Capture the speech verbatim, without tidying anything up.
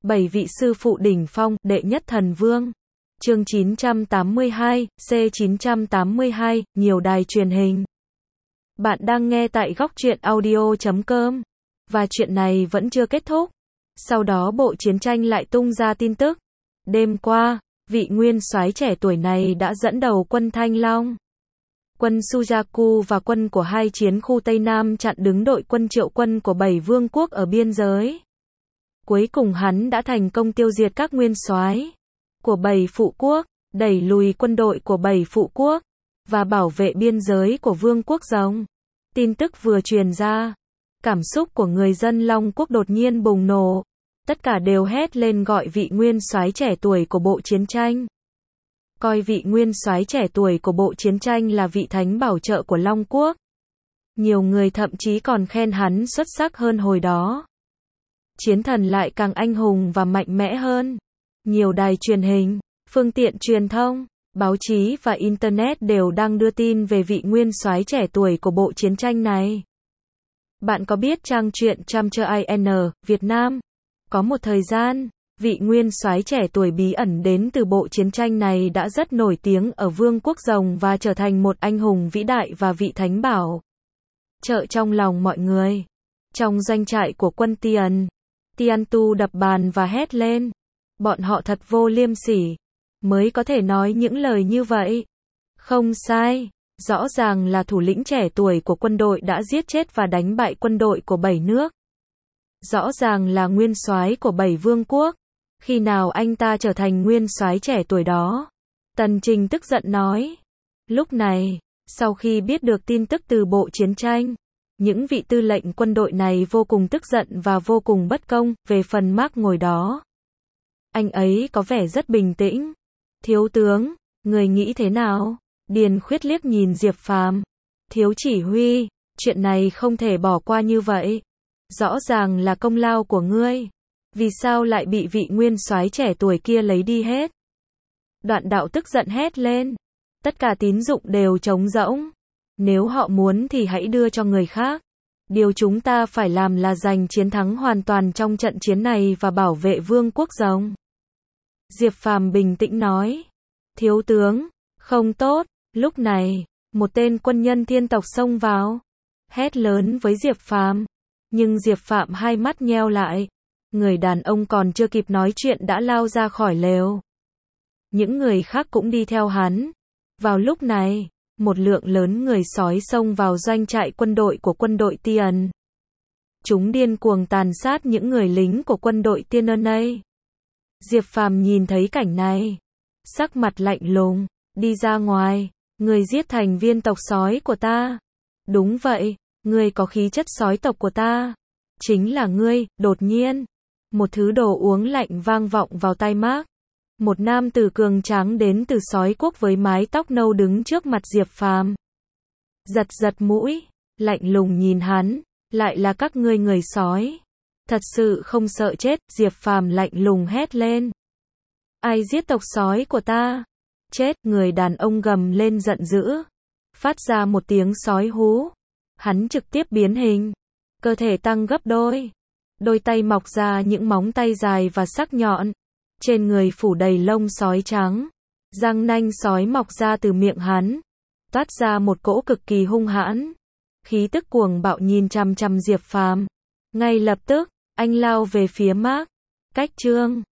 Bảy vị sư phụ đỉnh phong, đệ nhất thần vương. Chương chín trăm tám mươi hai, C chín trăm tám mươi hai, nhiều đài truyền hình. Bạn đang nghe tại góc truyện audio chấm com. Và chuyện này vẫn chưa kết thúc. Sau đó Bộ Chiến tranh lại tung ra tin tức. Đêm qua, vị nguyên soái trẻ tuổi này đã dẫn đầu quân Thanh Long, quân Sujaku và quân của hai chiến khu Tây Nam chặn đứng đội quân Triệu Quân của bảy vương quốc ở biên giới. Cuối cùng hắn đã thành công tiêu diệt các nguyên soái của bảy phụ quốc, đẩy lùi quân đội của bảy phụ quốc, và bảo vệ biên giới của vương quốc Rồng. Tin tức vừa truyền ra, cảm xúc của người dân Long Quốc đột nhiên bùng nổ. Tất cả đều hét lên gọi vị nguyên soái trẻ tuổi của Bộ Chiến tranh. Coi vị nguyên soái trẻ tuổi của Bộ Chiến tranh là vị thánh bảo trợ của Long Quốc. Nhiều người thậm chí còn khen hắn xuất sắc hơn hồi đó. Chiến thần lại càng anh hùng và mạnh mẽ hơn. Nhiều đài truyền hình, phương tiện truyền thông, báo chí và Internet đều đang đưa tin về vị nguyên soái trẻ tuổi của Bộ Chiến tranh này. Bạn có biết trang truyện Chăm.in Việt Nam? Có một thời gian, vị nguyên soái trẻ tuổi bí ẩn đến từ Bộ Chiến tranh này đã rất nổi tiếng ở Vương quốc Rồng và trở thành một anh hùng vĩ đại và vị thánh bảo trợ trong lòng mọi người. Trong doanh trại của quân Tian, Tian Tu đập bàn và hét lên. Bọn họ thật vô liêm sỉ, mới có thể nói những lời như vậy. Không sai, rõ ràng là thủ lĩnh trẻ tuổi của quân đội đã giết chết và đánh bại quân đội của bảy nước. Rõ ràng là nguyên soái của bảy vương quốc. Khi nào anh ta trở thành nguyên soái trẻ tuổi đó? Tần Trình tức giận nói. Lúc này, sau khi biết được tin tức từ Bộ Chiến tranh, những vị tư lệnh quân đội này vô cùng tức giận và vô cùng bất công. Về phần Mark ngồi đó, anh ấy có vẻ rất bình tĩnh. Thiếu tướng, người nghĩ thế nào? Điền Khuyết liếc nhìn Diệp Phàm. Thiếu chỉ huy, chuyện này không thể bỏ qua như vậy. Rõ ràng là công lao của ngươi. Vì sao lại bị vị nguyên soái trẻ tuổi kia lấy đi hết? Đoạn Đạo tức giận hét lên. Tất cả tín dụng đều trống rỗng. Nếu họ muốn thì hãy đưa cho người khác. Điều chúng ta phải làm là giành chiến thắng hoàn toàn trong trận chiến này và bảo vệ vương quốc Rồng. Diệp Phàm bình tĩnh nói. Thiếu tướng, không tốt. Lúc này, một tên quân nhân thiên tộc xông vào, hét lớn với Diệp Phàm. Nhưng Diệp Phàm hai mắt nheo lại. Người đàn ông còn chưa kịp nói chuyện đã lao ra khỏi lều. Những người khác cũng đi theo hắn. Vào lúc này, một lượng lớn người sói xông vào doanh trại quân đội của quân đội Tian. Chúng điên cuồng tàn sát những người lính của quân đội Tiananay. Diệp Phàm nhìn thấy cảnh này, sắc mặt lạnh lùng, đi ra ngoài. Người giết thành viên tộc sói của ta. Đúng vậy, ngươi có khí chất sói tộc của ta. Chính là ngươi. Đột nhiên, một thứ đồ uống lạnh vang vọng vào tai Mark. Một nam tử cường tráng đến từ sói quốc với mái tóc nâu đứng trước mặt Diệp Phàm. Giật giật mũi, lạnh lùng nhìn hắn. Lại là các ngươi người sói. Thật sự không sợ chết. Diệp Phàm lạnh lùng hét lên. Ai giết tộc sói của ta? Chết. Người đàn ông gầm lên giận dữ, phát ra một tiếng sói hú. Hắn trực tiếp biến hình, cơ thể tăng gấp đôi, đôi tay mọc ra những móng tay dài và sắc nhọn, trên người phủ đầy lông sói trắng, răng nanh sói mọc ra từ miệng hắn, toát ra một cỗ cực kỳ hung hãn, khí tức cuồng bạo nhìn chằm chằm Diệp Phàm. Ngay lập tức, anh lao về phía Mark. Cách chương